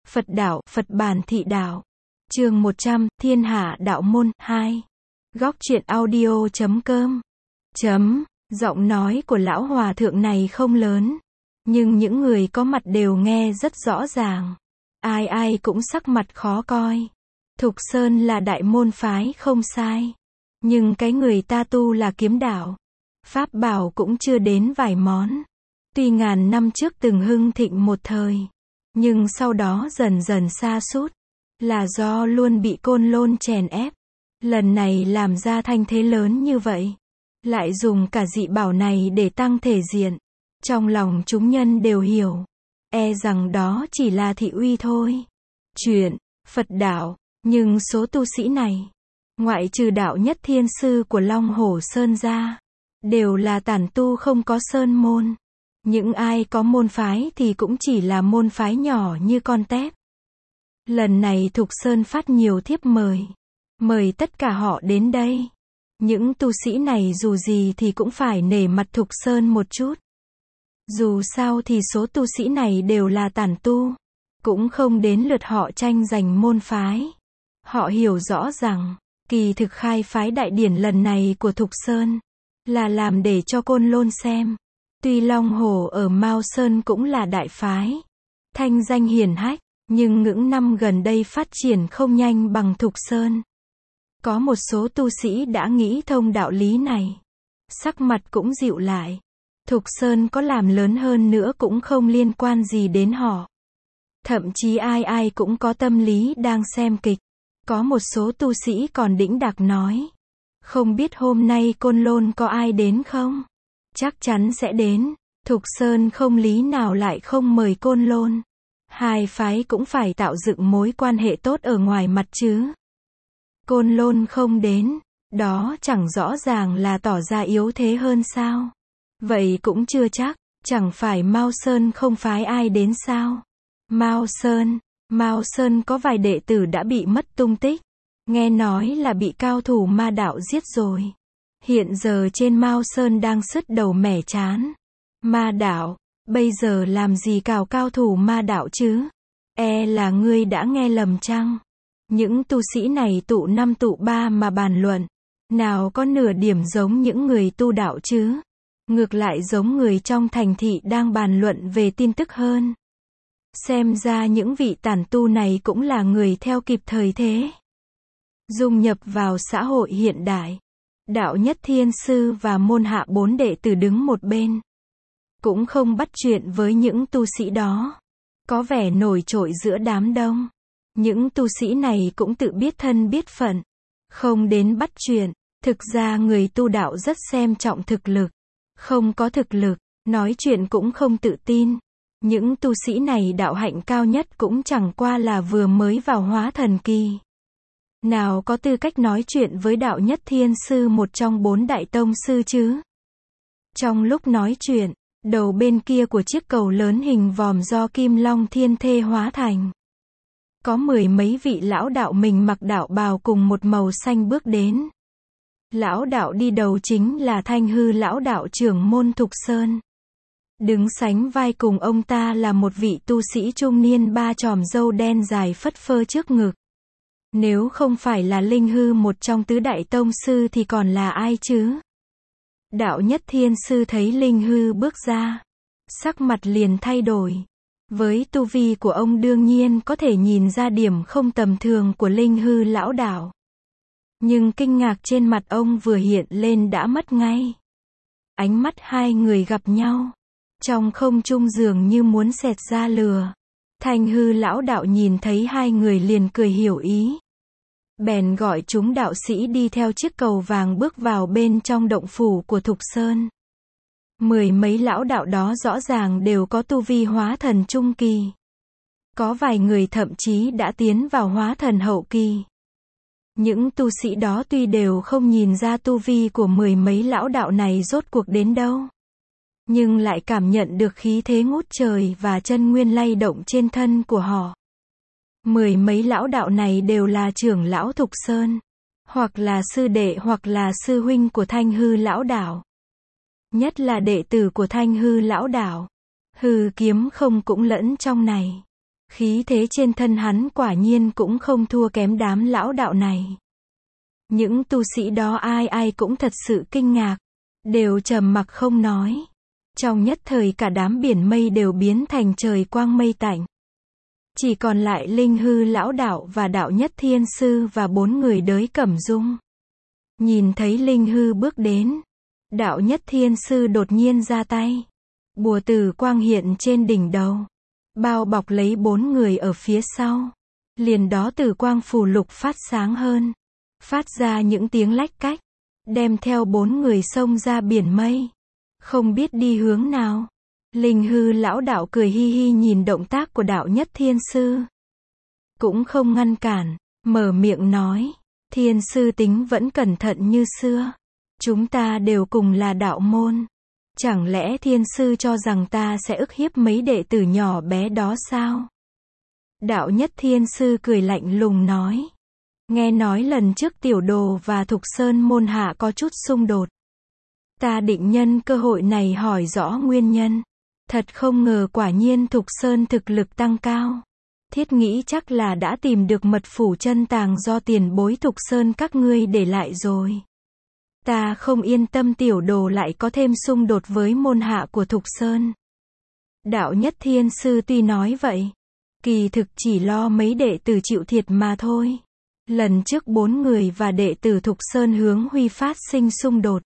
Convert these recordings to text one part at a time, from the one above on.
Phật đạo, Phật bản thị đạo. Chương 100, Thiên Hạ Đạo Môn 2. Góc truyện audio.com. Giọng nói của lão hòa thượng này không lớn, nhưng những người có mặt đều nghe rất rõ ràng. Ai ai cũng sắc mặt khó coi. Thục Sơn là đại môn phái không sai, nhưng cái người ta tu là kiếm đạo. Pháp bảo cũng chưa đến vài món. Tuy ngàn năm trước từng hưng thịnh một thời, nhưng sau đó dần dần sa sút, là do luôn bị Côn Lôn chèn ép. Lần này làm ra thanh thế lớn như vậy, lại dùng cả dị bảo này để tăng thể diện. Trong lòng chúng nhân đều hiểu, e rằng đó chỉ là thị uy thôi. Chuyện Phật đạo, nhưng số tu sĩ này, ngoại trừ đạo nhất thiên sư của Long Hổ Sơn ra, đều là tản tu không có sơn môn. Những ai có môn phái thì cũng chỉ là môn phái nhỏ như con tép. Lần này Thục Sơn phát nhiều thiếp mời tất cả họ đến đây. Những tu sĩ này dù gì thì cũng phải nể mặt Thục Sơn một chút. Dù sao thì số tu sĩ này đều là tản tu, cũng không đến lượt họ tranh giành môn phái. Họ hiểu rõ rằng, kỳ thực khai phái đại điển lần này của Thục Sơn, là làm để cho Côn Lôn xem. Tuy Long Hồ ở Mao Sơn cũng là đại phái, thanh danh hiển hách, nhưng những năm gần đây phát triển không nhanh bằng Thục Sơn. Có một số tu sĩ đã nghĩ thông đạo lý này, sắc mặt cũng dịu lại. Thục Sơn có làm lớn hơn nữa cũng không liên quan gì đến họ. Thậm chí ai ai cũng có tâm lý đang xem kịch. Có một số tu sĩ còn đĩnh đạc nói, không biết hôm nay Côn Lôn có ai đến không? Chắc chắn sẽ đến. Thục Sơn không lý nào lại không mời Côn Lôn. Hai phái cũng phải tạo dựng mối quan hệ tốt ở ngoài mặt chứ. Côn Lôn không đến, đó chẳng rõ ràng là tỏ ra yếu thế hơn sao? Vậy cũng chưa chắc, chẳng phải Mao Sơn không phái ai đến sao? Mao Sơn có vài đệ tử đã bị mất tung tích. Nghe nói là bị cao thủ ma đạo giết rồi. Hiện giờ trên Mao Sơn đang sứt đầu mẻ chán. Ma đạo, bây giờ làm gì cào cao thủ ma đạo chứ? E là ngươi đã nghe lầm chăng? Những tu sĩ này tụ năm tụ ba mà bàn luận, nào có nửa điểm giống những người tu đạo chứ? Ngược lại giống người trong thành thị đang bàn luận về tin tức hơn. Xem ra những vị tản tu này cũng là người theo kịp thời thế, dung nhập vào xã hội hiện đại. Đạo nhất thiên sư và môn hạ 4 đệ tử đứng một bên, cũng không bắt chuyện với những tu sĩ đó, có vẻ nổi trội giữa đám đông. Những tu sĩ này cũng tự biết thân biết phận, không đến bắt chuyện. Thực ra người tu đạo rất xem trọng thực lực, không có thực lực, nói chuyện cũng không tự tin. Những tu sĩ này đạo hạnh cao nhất cũng chẳng qua là vừa mới vào hóa thần kỳ, nào có tư cách nói chuyện với đạo nhất thiên sư, một trong 4 đại tông sư chứ. Trong lúc nói chuyện, đầu bên kia của chiếc cầu lớn hình vòm do Kim Long Thiên Thê hóa thành, có 10 mấy vị lão đạo mình mặc đạo bào cùng một màu xanh bước đến. Lão đạo đi đầu chính là Thanh Hư lão đạo trưởng môn Thục Sơn. Đứng sánh vai cùng ông ta là một vị tu sĩ trung niên 3 chòm râu đen dài phất phơ trước ngực. Nếu không phải là Linh Hư một trong tứ đại tông sư thì còn là ai chứ? Đạo nhất thiên sư thấy Linh Hư bước ra, sắc mặt liền thay đổi. Với tu vi của ông đương nhiên có thể nhìn ra điểm không tầm thường của Linh Hư lão đạo. Nhưng kinh ngạc trên mặt ông vừa hiện lên đã mất ngay. Ánh mắt hai người gặp nhau, trong không trung dường như muốn xẹt ra lửa. Thanh Hư lão đạo nhìn thấy hai người liền cười hiểu ý, bèn gọi chúng đạo sĩ đi theo chiếc cầu vàng bước vào bên trong động phủ của Thục Sơn. 10 mấy lão đạo đó rõ ràng đều có tu vi hóa thần trung kỳ. Có vài người thậm chí đã tiến vào hóa thần hậu kỳ. Những tu sĩ đó tuy đều không nhìn ra tu vi của 10 mấy lão đạo này rốt cuộc đến đâu, nhưng lại cảm nhận được khí thế ngút trời và chân nguyên lay động trên thân của họ. 10 mấy lão đạo này đều là trưởng lão Thục Sơn, hoặc là sư đệ hoặc là sư huynh của Thanh Hư lão đạo. Nhất là đệ tử của Thanh Hư lão đạo, Hư Kiếm Không cũng lẫn trong này. Khí thế trên thân hắn quả nhiên cũng không thua kém đám lão đạo này. Những tu sĩ đó ai ai cũng thật sự kinh ngạc, đều trầm mặc không nói. Trong nhất thời cả đám biển mây đều biến thành trời quang mây tạnh. Chỉ còn lại Linh Hư lão đạo và Đạo Nhất Thiên Sư và 4 người Đới Cẩm Dung. Nhìn thấy Linh Hư bước đến, Đạo Nhất Thiên Sư đột nhiên ra tay. Bùa tử quang hiện trên đỉnh đầu, bao bọc lấy 4 người ở phía sau. Liền đó tử quang phù lục phát sáng hơn, phát ra những tiếng lách cách, đem theo 4 người xông ra biển mây. Không biết đi hướng nào. Linh Hư lão đạo cười hi hi nhìn động tác của Đạo Nhất Thiên Sư. Cũng không ngăn cản, mở miệng nói, Thiên Sư tính vẫn cẩn thận như xưa. Chúng ta đều cùng là đạo môn. Chẳng lẽ Thiên Sư cho rằng ta sẽ ức hiếp mấy đệ tử nhỏ bé đó sao? Đạo Nhất Thiên Sư cười lạnh lùng nói. Nghe nói lần trước Tiểu Đồ và Thục Sơn môn hạ có chút xung đột. Ta định nhân cơ hội này hỏi rõ nguyên nhân. Thật không ngờ quả nhiên Thục Sơn thực lực tăng cao. Thiết nghĩ chắc là đã tìm được mật phủ chân tàng do tiền bối Thục Sơn các ngươi để lại rồi. Ta không yên tâm Tiểu Đồ lại có thêm xung đột với môn hạ của Thục Sơn. Đạo Nhất Thiên Sư tuy nói vậy, kỳ thực chỉ lo mấy đệ tử chịu thiệt mà thôi. Lần trước 4 người và đệ tử Thục Sơn hướng Huy phát sinh xung đột.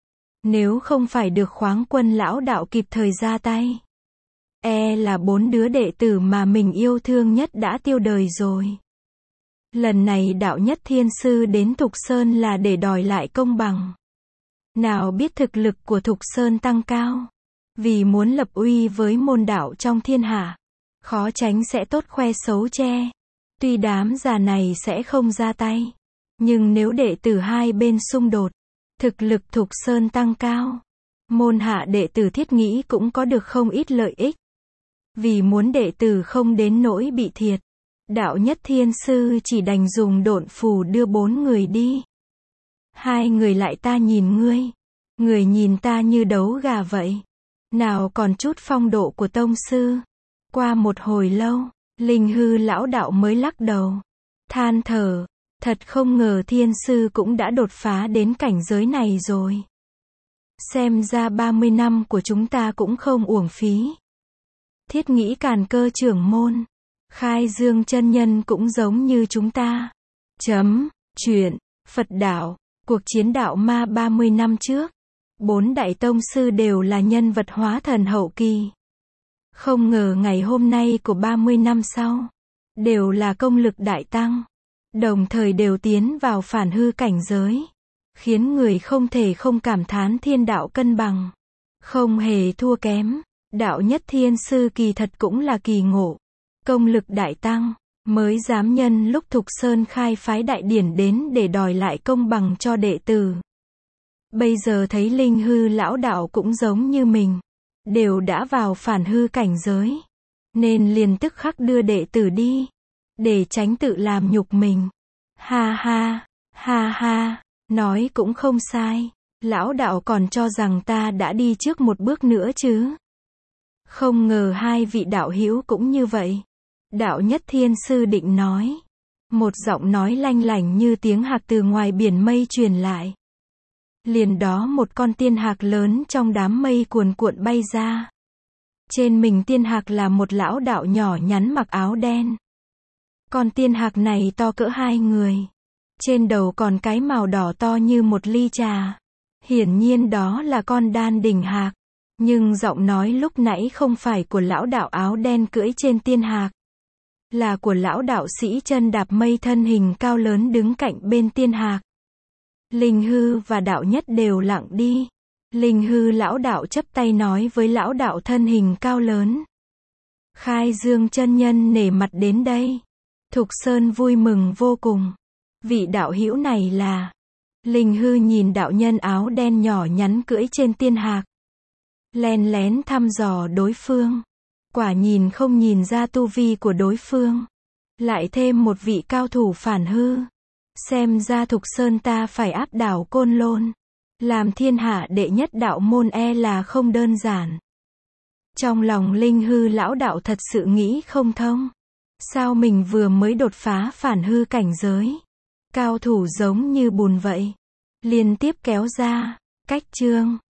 Nếu không phải được Khoáng Quân lão đạo kịp thời ra tay, là 4 đứa đệ tử mà mình yêu thương nhất đã tiêu đời rồi. Lần này Đạo Nhất Thiên Sư đến Thục Sơn là để đòi lại công bằng. Nào biết thực lực của Thục Sơn tăng cao, vì muốn lập uy với môn đạo trong thiên hạ, khó tránh sẽ tốt khoe xấu che. Tuy đám già này sẽ không ra tay, nhưng nếu đệ tử hai bên xung đột, thực lực Thục Sơn tăng cao, môn hạ đệ tử thiết nghĩ cũng có được không ít lợi ích. Vì muốn đệ tử không đến nỗi bị thiệt, Đạo Nhất Thiên Sư chỉ đành dùng độn phù đưa 4 người đi. 2 người lại ta nhìn ngươi, người nhìn ta như đấu gà vậy. Nào còn chút phong độ của tông sư. Qua một hồi lâu, Linh Hư lão đạo mới lắc đầu, than thở, thật không ngờ Thiên Sư cũng đã đột phá đến cảnh giới này rồi. Xem ra 30 năm của chúng ta cũng không uổng phí. Thiết nghĩ Càn Cơ trưởng môn, Khai Dương chân nhân cũng giống như chúng ta. Chuyện, Phật đạo, cuộc chiến đạo ma 30 năm trước. 4 đại tông sư đều là nhân vật hóa thần hậu kỳ. Không ngờ ngày hôm nay của 30 năm sau, đều là công lực đại tăng. Đồng thời đều tiến vào phản hư cảnh giới. Khiến người không thể không cảm thán thiên đạo cân bằng. Không hề thua kém. Đạo Nhất Thiên Sư kỳ thật cũng là kỳ ngộ. Công lực đại tăng, mới dám nhân lúc Thục Sơn khai phái đại điển đến để đòi lại công bằng cho đệ tử. Bây giờ thấy Linh Hư lão đạo cũng giống như mình, đều đã vào phản hư cảnh giới, nên liền tức khắc đưa đệ tử đi, để tránh tự làm nhục mình. Ha ha, nói cũng không sai, lão đạo còn cho rằng ta đã đi trước một bước nữa chứ. Không ngờ 2 vị đạo hữu cũng như vậy. Đạo Nhất Thiên Sư định nói. Một giọng nói lanh lảnh như tiếng hạc từ ngoài biển mây truyền lại. Liền đó một con tiên hạc lớn trong đám mây cuồn cuộn bay ra. Trên mình tiên hạc là một lão đạo nhỏ nhắn mặc áo đen. Con tiên hạc này to cỡ 2 người. Trên đầu còn cái màu đỏ to như một ly trà. Hiển nhiên đó là con Đan Đỉnh Hạc. Nhưng giọng nói lúc nãy không phải của lão đạo áo đen cưỡi trên tiên hạc, là của lão đạo sĩ chân đạp mây thân hình cao lớn đứng cạnh bên tiên hạc. Linh Hư và Đạo Nhất đều lặng đi. Linh Hư lão đạo chắp tay nói với lão đạo thân hình cao lớn. Khai Dương chân nhân nể mặt đến đây. Thục Sơn vui mừng vô cùng. Vị đạo hữu này là... Linh Hư nhìn đạo nhân áo đen nhỏ nhắn cưỡi trên tiên hạc. Len lén thăm dò đối phương. Quả nhìn không nhìn ra tu vi của đối phương. Lại thêm một vị cao thủ phản hư. Xem ra Thục Sơn ta phải áp đảo Côn Lôn. Làm thiên hạ đệ nhất đạo môn là không đơn giản. Trong lòng Linh Hư lão đạo thật sự nghĩ không thông. Sao mình vừa mới đột phá phản hư cảnh giới? Cao thủ giống như bùn vậy. Liên tiếp kéo ra. Cách chương